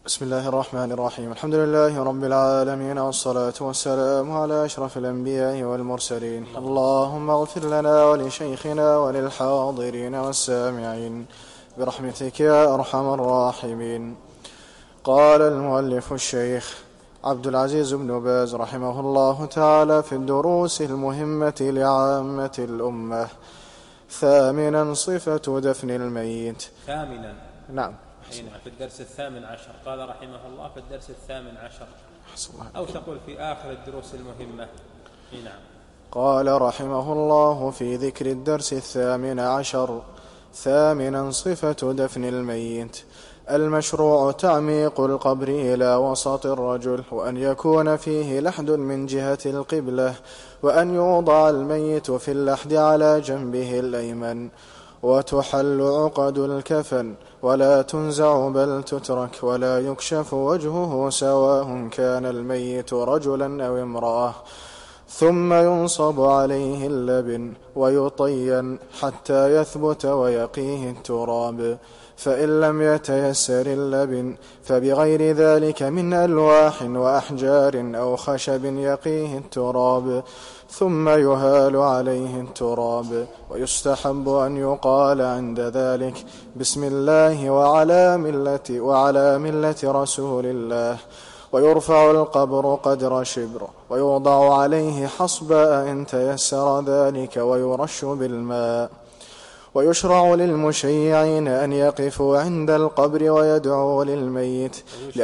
بسم الله الرحمن الرحيم. الحمد لله رب العالمين، والصلاة والسلام على أشرف الأنبياء والمرسلين. اللهم اغفر لنا ولشيخنا وللحاضرين والسامعين برحمتك يا أرحم الراحمين. قال المؤلف الشيخ عبد العزيز بن باز رحمه الله تعالى في الدروس المهمة لعامة الأمة: ثامنا صفة دفن الميت. ثامنا، نعم، في الدرس 18 قال رحمه الله في الدرس 18، أو تقول في آخر الدروس المهمة. نعم. قال رحمه الله في ذكر الدرس 18: ثامنا صفة دفن الميت. المشروع تعميق القبر إلى وسط الرجل، وأن يكون فيه لحد من جهة القبلة، وأن يوضع الميت في اللحد على جنبه الأيمن، وتحل عقد الكفن ولا تنزع بل تترك، ولا يكشف وجهه سواء كان الميت رجلا أو امرأة. ثم ينصب عليه اللبن ويطين حتى يثبت ويقيه التراب، فإن لم يتيسر اللبن فبغير ذلك من ألواح وأحجار أو خشب يقيه التراب، ثم يهال عليه التراب. ويستحب أن يقال عند ذلك: بسم الله وعلى ملة رسول الله. ويرفع القبر قدر شبر، ويوضع عليه حصباء إن تيسر ذلك، ويرش بالماء. ويشرع للمشيعين أن يقفوا عند القبر ويدعوا للميت،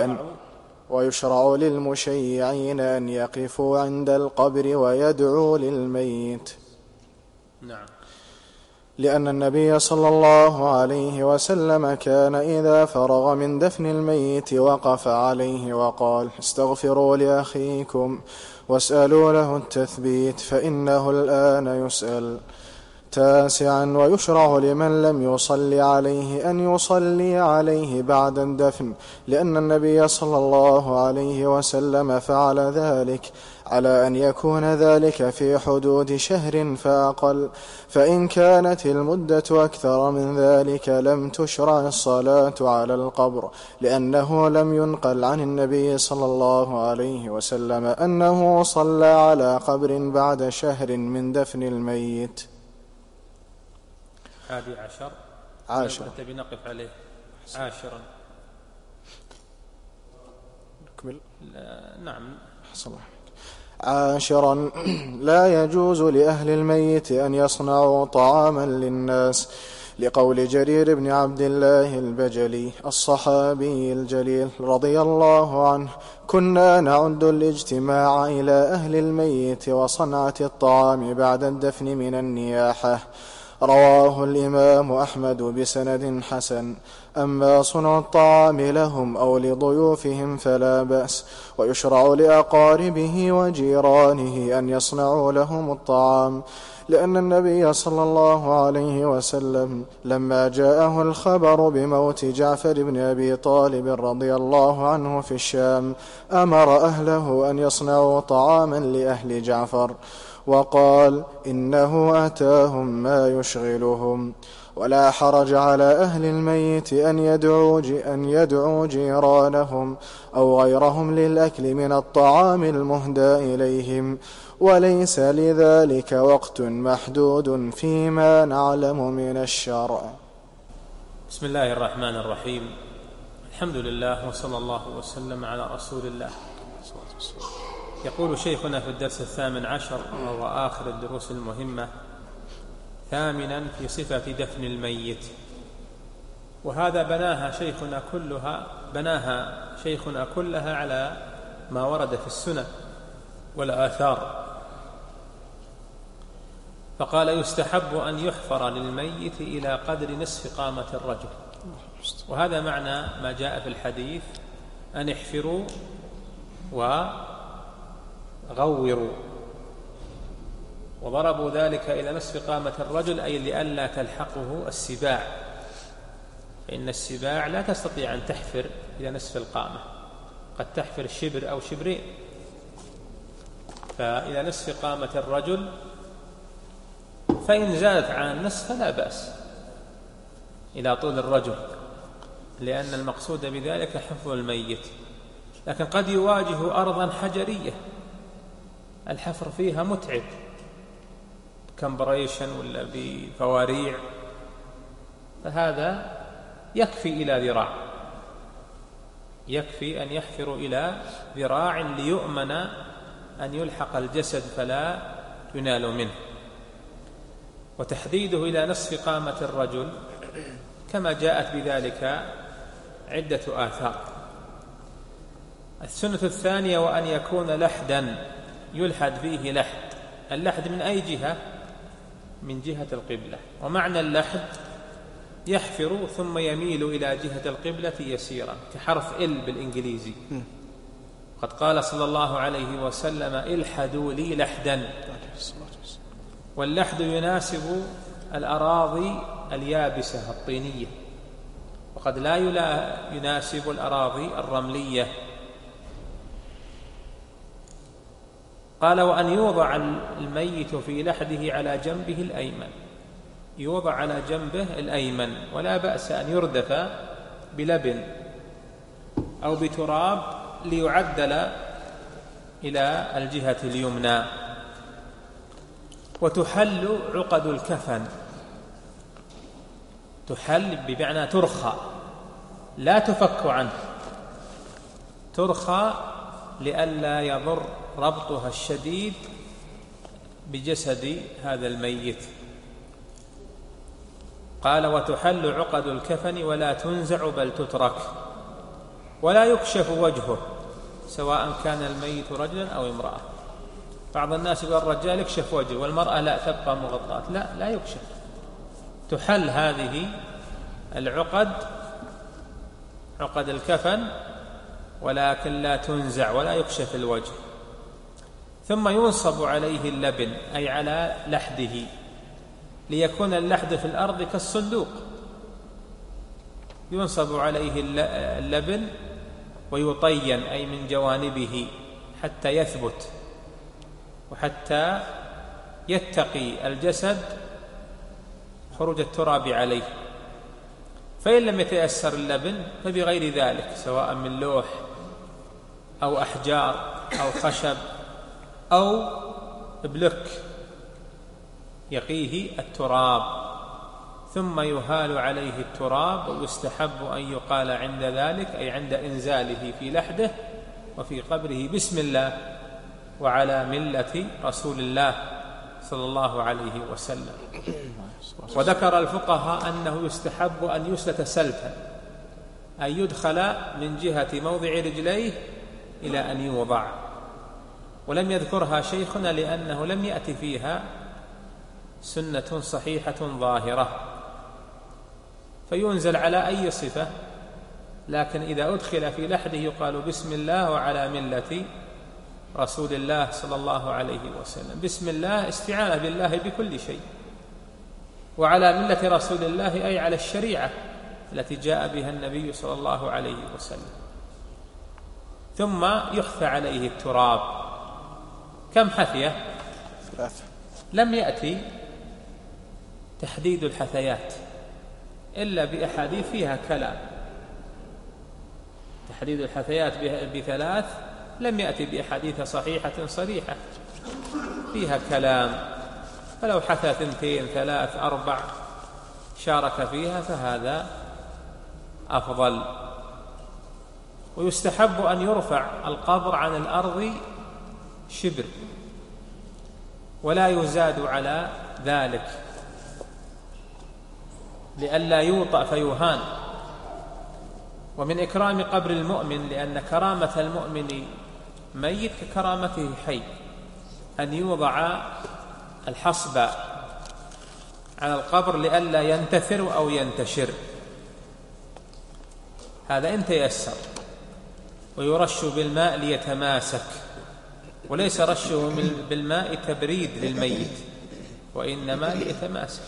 نعم. لأن النبي صلى الله عليه وسلم كان إذا فرغ من دفن الميت وقف عليه وقال: استغفروا لأخيكم واسألوا له التثبيت فإنه الآن يسأل. 9: ويشرع لمن لم يصلي عليه أن يصلي عليه بعد الدفن، لأن النبي صلى الله عليه وسلم فعل ذلك، على أن يكون ذلك في حدود شهر فأقل، فإن كانت المدة أكثر من ذلك لم تشرع الصلاة على القبر، لأنه لم ينقل عن النبي صلى الله عليه وسلم أنه صلى على قبر بعد شهر من دفن الميت. 11 تبي نقف عليه 10. نكمل. نعم. 10: لا يجوز لأهل الميت أن يصنعوا طعاما للناس، لقول جرير بن عبد الله البجلي الصحابي الجليل رضي الله عنه: كنا نعد الاجتماع إلى أهل الميت وصنعة الطعام بعد الدفن من النياحة. رواه الإمام أحمد بسند حسن. أما صنع الطعام لهم أو لضيوفهم فلا بأس، ويشرع لأقاربه وجيرانه أن يصنعوا لهم الطعام، لأن النبي صلى الله عليه وسلم لما جاءه الخبر بموت جعفر بن أبي طالب رضي الله عنه في الشام أمر أهله أن يصنعوا طعاما لأهل جعفر، وقال: إنه أتاهم ما يشغلهم. ولا حرج على أهل الميت أن يدعوا جيرانهم أو غيرهم للأكل من الطعام المهدى إليهم، وليس لذلك وقت محدود فيما نعلم من الشرع. بسم الله الرحمن الرحيم. الحمد لله وصلى الله وسلم على رسول الله. يقول شيخنا في الدرس 18 وهو آخر الدروس المهمة: ثامنا في صفة دفن الميت. وهذا بناها شيخنا كلها على ما ورد في السنة والآثار، فقال: يستحب أن يحفر للميت إلى قدر نصف قامة الرجل. وهذا معنى ما جاء في الحديث: أن احفروا وغوروا. وضربوا ذلك إلى نصف قامة الرجل، أي لئلا تلحقه السباع، فإن السباع لا تستطيع أن تحفر إلى نصف القامة، قد تحفر شبر أو شبرين، فإلى نصف قامة الرجل، فإن زادت عن النصف فلا بأس إلى طول الرجل. لأن المقصود بذلك حفظ الميت. لكن قد يواجه أرضا حجرية الحفر فيها متعب، كمبريشن ولا بفواريع، فهذا يكفي إلى ذراع، يكفي أن يحفر إلى ذراع ليؤمن أن يلحق الجسد فلا ينال منه. وتحديده إلى نصف قامة الرجل كما جاءت بذلك عدة آثار. السنة الثانية وأن يكون لحدا يلحد فيه لحد. اللحد من أي جهة؟ من جهة القبلة. ومعنى اللحد يحفر ثم يميل إلى جهة القبلة يسيرا، كحرف ال بالإنجليزي. قد قال صلى الله عليه وسلم: الحدوا لي لحدا. واللحد يناسب الأراضي اليابسة الطينية، وقد لا يناسب الأراضي الرملية. قال: وأن يوضع الميت في لحده على جنبه الأيمن، يوضع على جنبه الأيمن، ولا بأس أن يردف بلبن أو بتراب ليعدل إلى الجهة اليمنى. وتحل عقد الكفن، تحل بمعنى ترخى، لا تفك عنه، ترخى لئلا يضر ربطها الشديد بجسد هذا الميت. قال: وتحل عقد الكفن ولا تنزع بل تترك، ولا يكشف وجهه سواء كان الميت رجلا أو امرأة. بعض الناس يقول الرجال يكشف وجهه والمرأة لا، تبقى مغطاة. لا يكشف. تحل هذه العقد، عقد الكفن، ولكن لا تنزع ولا يكشف الوجه. ثم ينصب عليه اللبن، أي على لحده، ليكون اللحد في الأرض كالصندوق. ينصب عليه اللبن ويطين، أي من جوانبه، حتى يثبت وحتى يتقي الجسد خروج التراب عليه. فإن لم يتيسر اللبن فبغير ذلك، سواء من لوح أو أحجار أو خشب أو بلك يقيه التراب، ثم يهال عليه التراب. ويستحب أن يقال عند ذلك، أي عند إنزاله في لحده وفي قبره: بسم الله وعلى ملة رسول الله صلى الله عليه وسلم. وذكر الفقهاء أنه يستحب أن يسلت سلتا، أن يدخل من جهة موضع رجليه إلى أن يوضع. ولم يذكرها شيخنا لأنه لم يأتي فيها سنة صحيحة ظاهرة، فينزل على أي صفة، لكن إذا أدخل في لحده يقال: بسم الله وعلى ملة رسول الله صلى الله عليه وسلم. بسم الله استعانة بالله بكل شيء، وعلى ملة رسول الله أي على الشريعة التي جاء بها النبي صلى الله عليه وسلم. ثم يحثى عليه التراب. كم حثية؟ 3. لم يأتي تحديد الحثيات إلا بأحاديث فيها كلام. تحديد الحثيات ب3 لم يأتي بأحاديث صحيحة صريحة، فيها كلام. فلو حثى 2 3 4 شارك فيها فهذا أفضل. ويستحب أن يرفع القبر عن الأرض شبر، ولا يزاد على ذلك، لئلا يوطأ فيهان. ومن إكرام قبر المؤمن، لأن كرامة المؤمن ميت ككرامته حي، أن يوضع الحصب على القبر لئلا ينتثر أو ينتشر، هذا إن تيسر. ويرش بالماء ليتماسك، وليس رشه بالماء تبريد للميت، وإنما ليتماسك.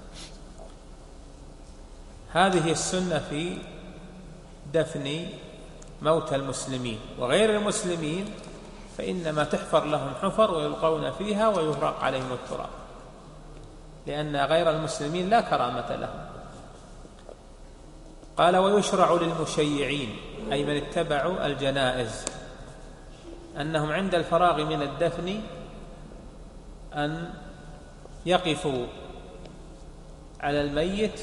هذه السنة في دفن موتى المسلمين. وغير المسلمين فإنما تحفر لهم حفر ويلقون فيها ويهرق عليهم التراب، لأن غير المسلمين لا كرامة لهم. قال: ويشرع للمشيعين، أي من اتبعوا الجنائز، أنهم عند الفراغ من الدفن أن يقفوا على الميت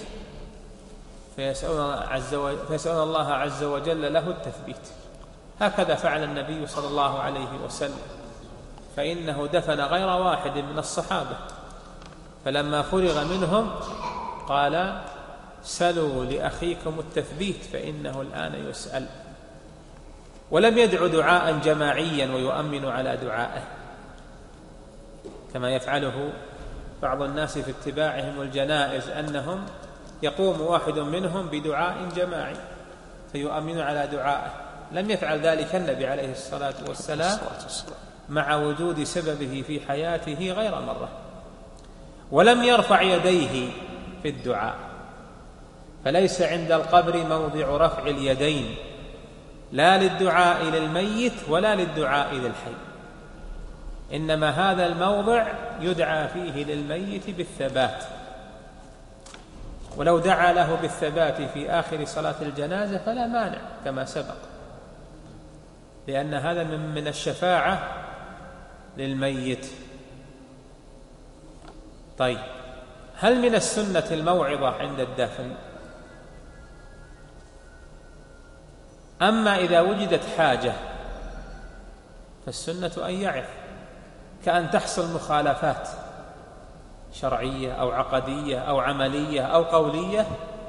فيسألون الله عز وجل له التثبيت. هكذا فعل النبي صلى الله عليه وسلم، فإنه دفن غير واحد من الصحابة، فلما فرغ منهم قال: سلوا لأخيكم التثبيت فإنه الآن يسأل. ولم يدع دعاء جماعيا ويؤمن على دعائه كما يفعله بعض الناس في اتباعهم الجنائز، أنهم يقوم واحد منهم بدعاء جماعي فيؤمن على دعائه. لم يفعل ذلك النبي عليه الصلاة والسلام مع وجود سببه في حياته غير مرة. ولم يرفع يديه في الدعاء، فليس عند القبر موضع رفع اليدين، لا للدعاء للميت ولا للدعاء للحي، إنما هذا الموضع يدعى فيه للميت بالثبات. ولو دعا له بالثبات في آخر صلاة الجنازة فلا مانع كما سبق، لأن هذا من الشفاعة للميت. طيب، هل من السنة الموعظة عند الدفن؟ أما إذا وجدت حاجة فالسنة أن يعظ، كأن تحصل مخالفات شرعية أو عقدية أو عملية أو قولية،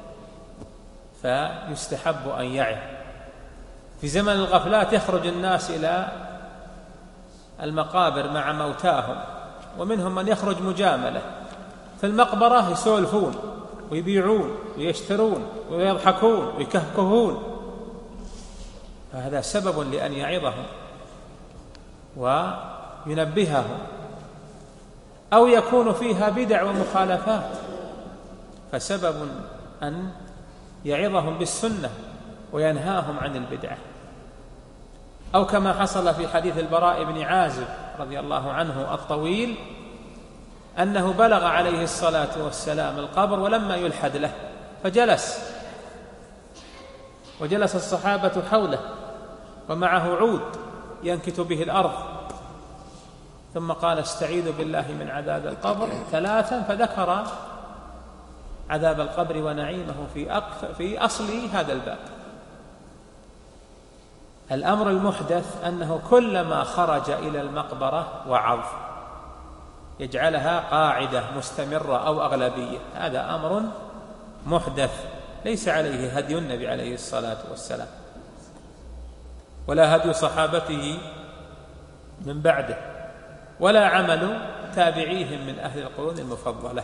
فيستحب أن يعظ. في زمن الغفلات يخرج الناس إلى المقابر مع موتاهم، ومنهم من يخرج مجاملة في المقبرة، يسولفون ويبيعون ويشترون ويضحكون ويكهكهون، فهذا سبب لأن يعظهم وينبههم. أو يكون فيها بدع ومخالفات، فسبب أن يعظهم بالسنة وينهاهم عن البدعة. أو كما حصل في حديث البراء بن عازب رضي الله عنه الطويل، أنه بلغ عليه الصلاة والسلام القبر ولما يلحد له فجلس، وجلس الصحابة حوله ومعه عود ينكت به الأرض، ثم قال: استعيذوا بالله من عذاب القبر 3، فذكر عذاب القبر ونعيمه في أصل هذا الباب. الأمر المحدث أنه كلما خرج إلى المقبرة وعظ، يجعلها قاعدة مستمرة أو أغلبية، هذا أمر محدث ليس عليه هدي النبي عليه الصلاة والسلام ولا هدي صحابته من بعده ولا عمل تابعيهم من أهل القرون المفضلة.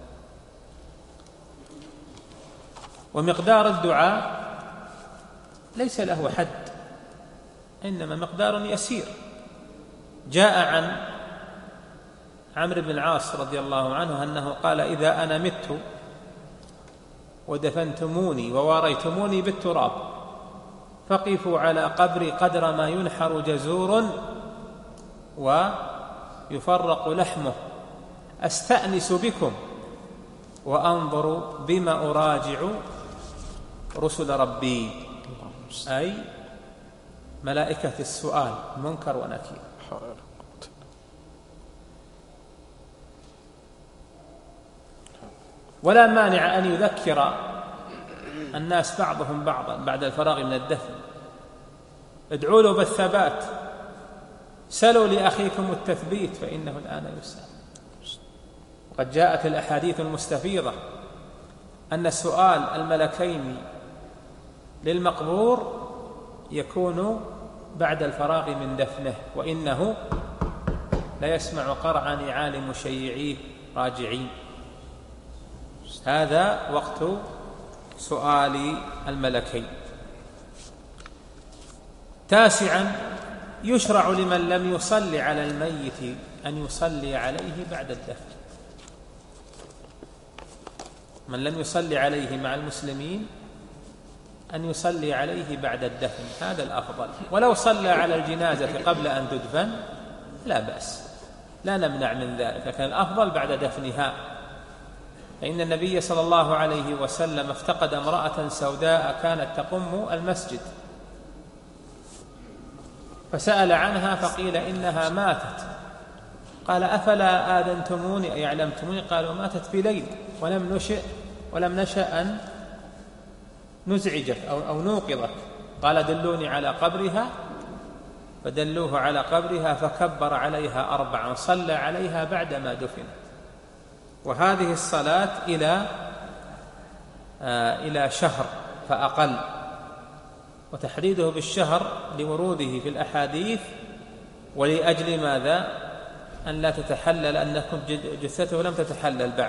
ومقدار الدعاء ليس له حد، إنما مقدار يسير. جاء عن عمرو بن العاص رضي الله عنه أنه قال: إذا أنا مت ودفنتموني وواريتموني بالتراب فقفوا على قبري قدر ما ينحر جزور ويفرق لحمه، أستأنس بكم وأنظر بما أراجع رسل ربي، أي ملائكة السؤال منكر ونكير. ولا مانع أن يذكر الناس بعضهم بعضا بعد الفراغ من الدفن: ادعوا له بالثبات، سلوا لأخيكم التثبيت فإنه الآن يسأل. وقد جاءت الأحاديث المستفيضة أن سؤال الملكين للمقبور يكون بعد الفراغ من دفنه، وإنه لا يسمع قرع نعال مشيعيه راجعين. هذا وقت سؤال الملكين. 9، يشرع لمن لم يصلي على الميت أن يصلي عليه بعد الدفن. من لم يصلي عليه مع المسلمين أن يصلي عليه بعد الدفن، هذا الأفضل. ولو صلى على الجنازة قبل أن تدفن لا بأس، لا نمنع من ذلك، لكن الأفضل بعد دفنها. فإن النبي صلى الله عليه وسلم افتقد امرأة سوداء كانت تقم المسجد، فسأل عنها فقيل إنها ماتت. قال أفلا آذنتموني أي أعلمتموني؟ قالوا ماتت بليل ولم نشأ أن نزعجك أو نوقظك. قال دلوني على قبرها، فدلوه على قبرها فكبر عليها 4 صلى عليها بعدما دفنت. وهذه الصلاة إلى شهر فأقل، وتحديده بالشهر لوروده في الأحاديث، ولأجل ماذا؟ أن لا تتحلل، أن جثته لم تتحلل بعد.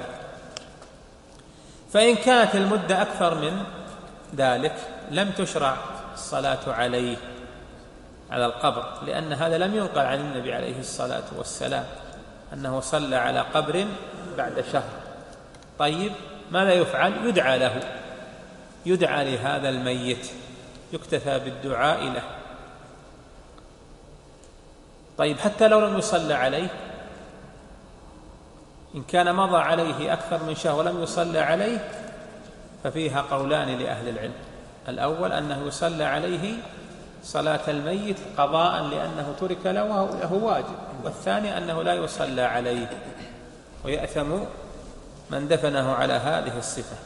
فإن كانت المدة أكثر من ذلك لم تشرع الصلاة عليه على القبر، لأن هذا لم ينقل عن النبي عليه الصلاة والسلام أنه صلى على قبر بعد شهر. طيب ماذا يفعل؟ يدعى لهذا الميت، يكتفى بالدعاء له. طيب حتى لو لم يصلى عليه، إن كان مضى عليه أكثر من شهر ولم يصلى عليه ففيها قولان لأهل العلم. الأول أنه يصلى عليه صلاة الميت قضاء لأنه ترك له واجب، والثاني أنه لا يصلى عليه ويأثم من دفنه على هذه الصفة.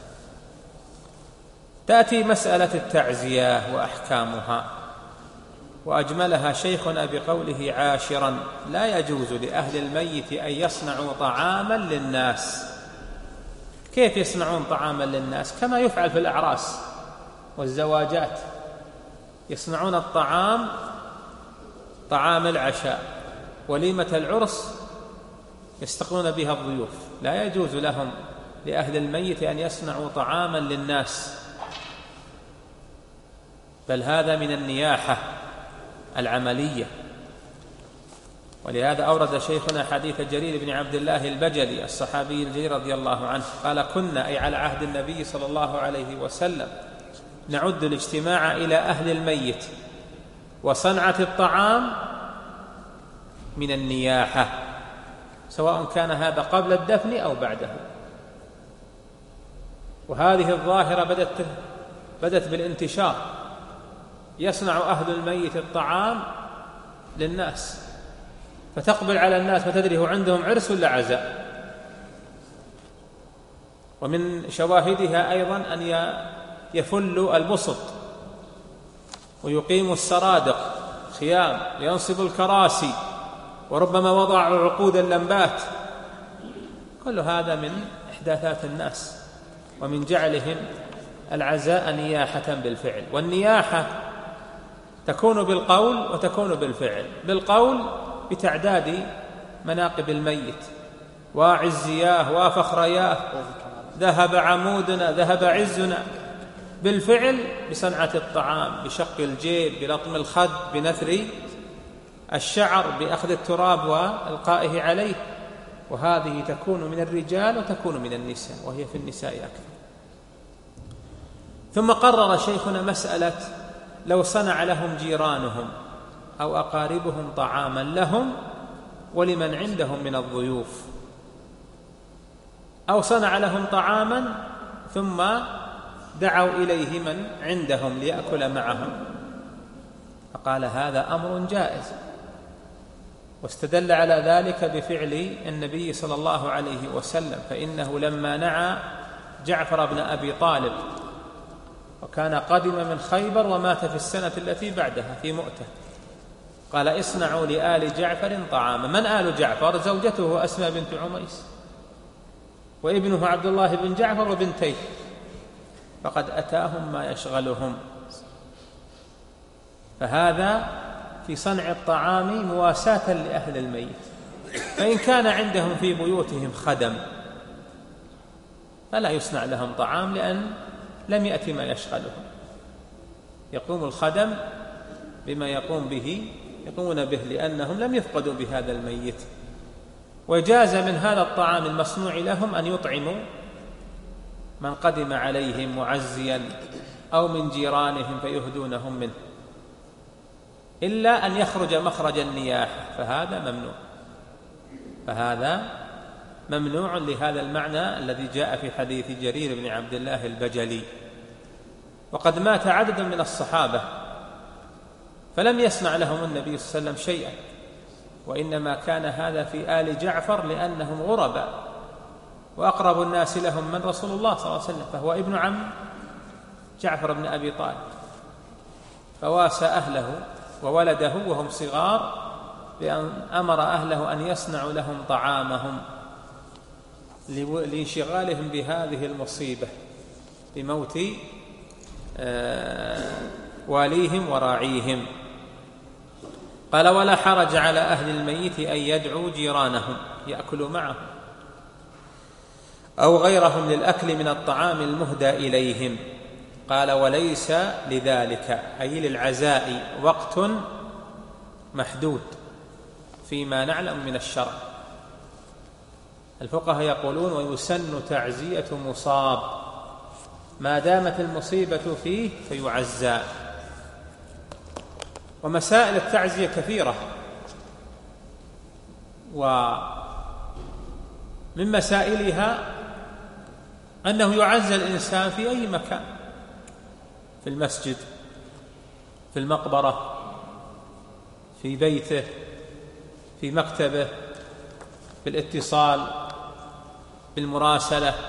تأتي مسألة التعزية وأحكامها، وأجملها شيخنا بقوله: عاشرا، لا يجوز لأهل الميت أن يصنعوا طعاما للناس. كيف يصنعون طعاما للناس؟ كما يفعل في الأعراس والزواجات، يصنعون الطعام، طعام العشاء، وليمة العرس يستقبلون بها الضيوف. لا يجوز لهم لأهل الميت أن يصنعوا طعاما للناس، بل هذا من النياحة العملية. ولهذا أورد شيخنا حديث جرير بن عبد الله البجلي الصحابي الجليل رضي الله عنه قال: كنا أي على عهد النبي صلى الله عليه وسلم نعد الاجتماع إلى أهل الميت وصنعة الطعام من النياحة، سواء كان هذا قبل الدفن أو بعده. وهذه الظاهرة بدت بالانتشار، يصنع أهل الميت الطعام للناس، فتقبل على الناس فتدري هو عندهم عرس ولا عزاء. ومن شواهدها أيضا أن يفلوا البسط ويقيموا السرادق خيام، ينصب الكراسي، وربما وضعوا عقود اللمبات. كل هذا من إحداثات الناس، ومن جعلهم العزاء نياحة بالفعل. والنياحة تكون بالقول وتكون بالفعل. بالقول بتعداد مناقب الميت: وعزياه وفخرياه، ذهب عمودنا، ذهب عزنا. بالفعل بصنعة الطعام، بشق الجيب، بلطم الخد، بنثر الشعر، بأخذ التراب والقائه عليه. وهذه تكون من الرجال وتكون من النساء، وهي في النساء أكثر. ثم قرر شيخنا مسألة لو صنع لهم جيرانهم أو أقاربهم طعاما لهم ولمن عندهم من الضيوف، أو صنع لهم طعاما ثم دعوا إليه من عندهم ليأكل معهم، فقال هذا أمر جائز. واستدل على ذلك بفعل النبي صلى الله عليه وسلم، فإنه لما نعى جعفر بن أبي طالب وكان قدم من خيبر ومات في السنة التي بعدها في مؤتة، قال: اصنعوا لآل جعفر طعاما. من آل جعفر؟ زوجته أسماء بنت عميس، وابنه عبد الله بن جعفر وبنتيه، فقد أتاهم ما يشغلهم. فهذا في صنع الطعام مواساة لأهل الميت. فإن كان عندهم في بيوتهم خدم فلا يصنع لهم طعام، لأن لم يأتي ما يشغلهم. يقوم الخدم بما يقومون به لأنهم لم يفقدوا بهذا الميت. وجاز من هذا الطعام المصنوع لهم أن يطعموا من قدم عليهم معزيا أو من جيرانهم فيهدونهم منه، إلا أن يخرج مخرج النياحة، فهذا ممنوع. فهذا ممنوع لهذا المعنى الذي جاء في حديث جرير بن عبد الله البجلي. وقد مات عدد من الصحابة فلم يسمع لهم النبي صلى الله عليه وسلم شيئا، وإنما كان هذا في آل جعفر لأنهم غرباء، وأقرب الناس لهم من رسول الله صلى الله عليه وسلم، فهو ابن عم جعفر بن أبي طالب، فواسى أهله وولده وهم صغار بأن أمر أهله أن يصنعوا لهم طعامهم لانشغالهم بهذه المصيبة بموت واليهم وراعيهم. قال: ولا حرج على أهل الميت أن يدعوا جيرانهم يأكلوا معهم أو غيرهم للأكل من الطعام المهدى إليهم. قال: وليس لذلك أي للعزاء وقت محدود فيما نعلم من الشرع. الفقهاء يقولون: ويسن تعزية مصاب ما دامت المصيبة فيه فيعزى. ومسائل التعزية كثيرة، ومن مسائلها أنه يعزى الإنسان في أي مكان، في المسجد، في المقبرة، في بيته، في مكتبه، بالاتصال، بالمراسلة.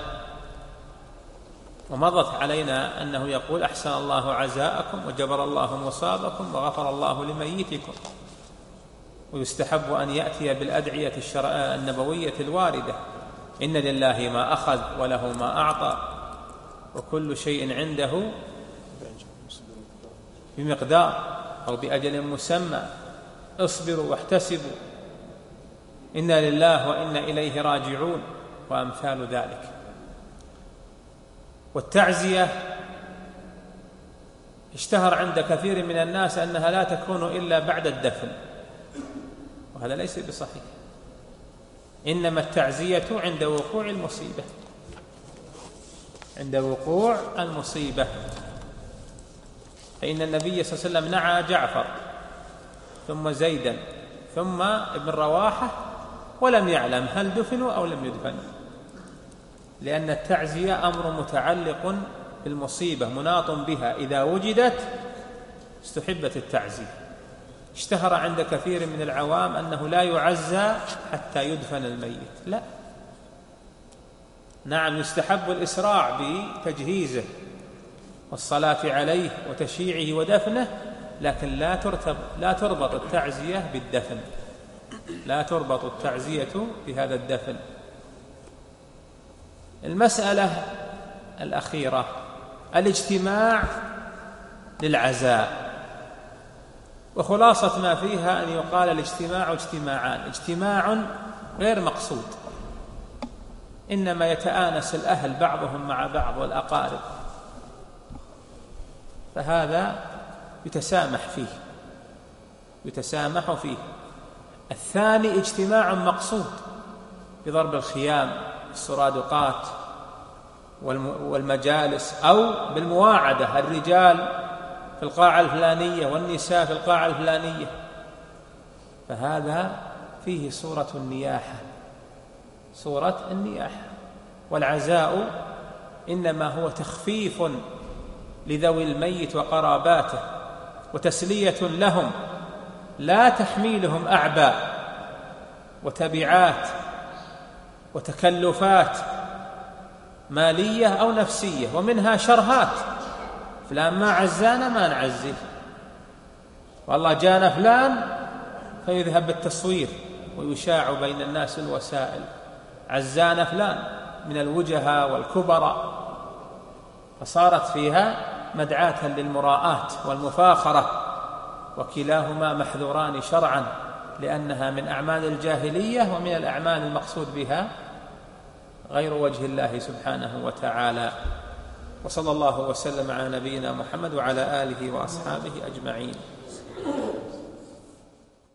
ومضت علينا أنه يقول: أحسن الله عزاءكم وجبر الله مصابكم وغفر الله لميتكم. ويستحب أن يأتي بالأدعية النبوية الواردة: إن لله ما أخذ وله ما أعطى وكل شيء عنده بمقدار أو بأجل مسمى، اصبروا واحتسبوا، إنا لله وإنا إليه راجعون، وأمثال ذلك. والتعزية اشتهر عند كثير من الناس أنها لا تكون إلا بعد الدفن، وهذا ليس بصحيح. إنما التعزية عند وقوع المصيبة، عند وقوع المصيبة. فإن النبي صلى الله عليه وسلم نعى جعفر ثم زيدا ثم ابن رواحة ولم يعلم هل دفنوا أو لم يدفنوا، لأن التعزية أمر متعلق بالمصيبة مناط بها، إذا وجدت استحبت التعزية. اشتهر عند كثير من العوام أنه لا يعزى حتى يدفن الميت، لا، نعم يستحب الإسراع بتجهيزه والصلاة عليه وتشييعه ودفنه، لكن لا تربط التعزية بالدفن، لا تربط التعزية بهذا الدفن. المسألة الأخيرة: الاجتماع للعزاء. وخلاصة ما فيها أن يقال الاجتماع اجتماعان: اجتماع غير مقصود، إنما يتآنس الأهل بعضهم مع بعض والأقارب، فهذا يتسامح فيه. الثاني اجتماع مقصود بضرب الخيام، السرادقات والمجالس، أو بالمواعدة، الرجال في القاعة الفلانية والنساء في القاعة الفلانية، فهذا فيه صورة النياحة. والعزاء إنما هو تخفيف لذوي الميت وقراباته وتسلية لهم، لا تحميلهم أعباء وتبعات وتكلفات مالية أو نفسية، ومنها شرهات: فلان ما عزانا ما نعزيه، والله جانا فلان، فيذهب بالتصوير ويشاع بين الناس الوسائل: عزانا فلان من الوجهاء والكبراء، فصارت فيها مدعاة للمراءة والمفاخرة، وكلاهما محذوران شرعا، لأنها من أعمال الجاهلية ومن الأعمال المقصود بها غير وجه الله سبحانه وتعالى. وصلى الله وسلم على نبينا محمد وعلى آله وأصحابه أجمعين.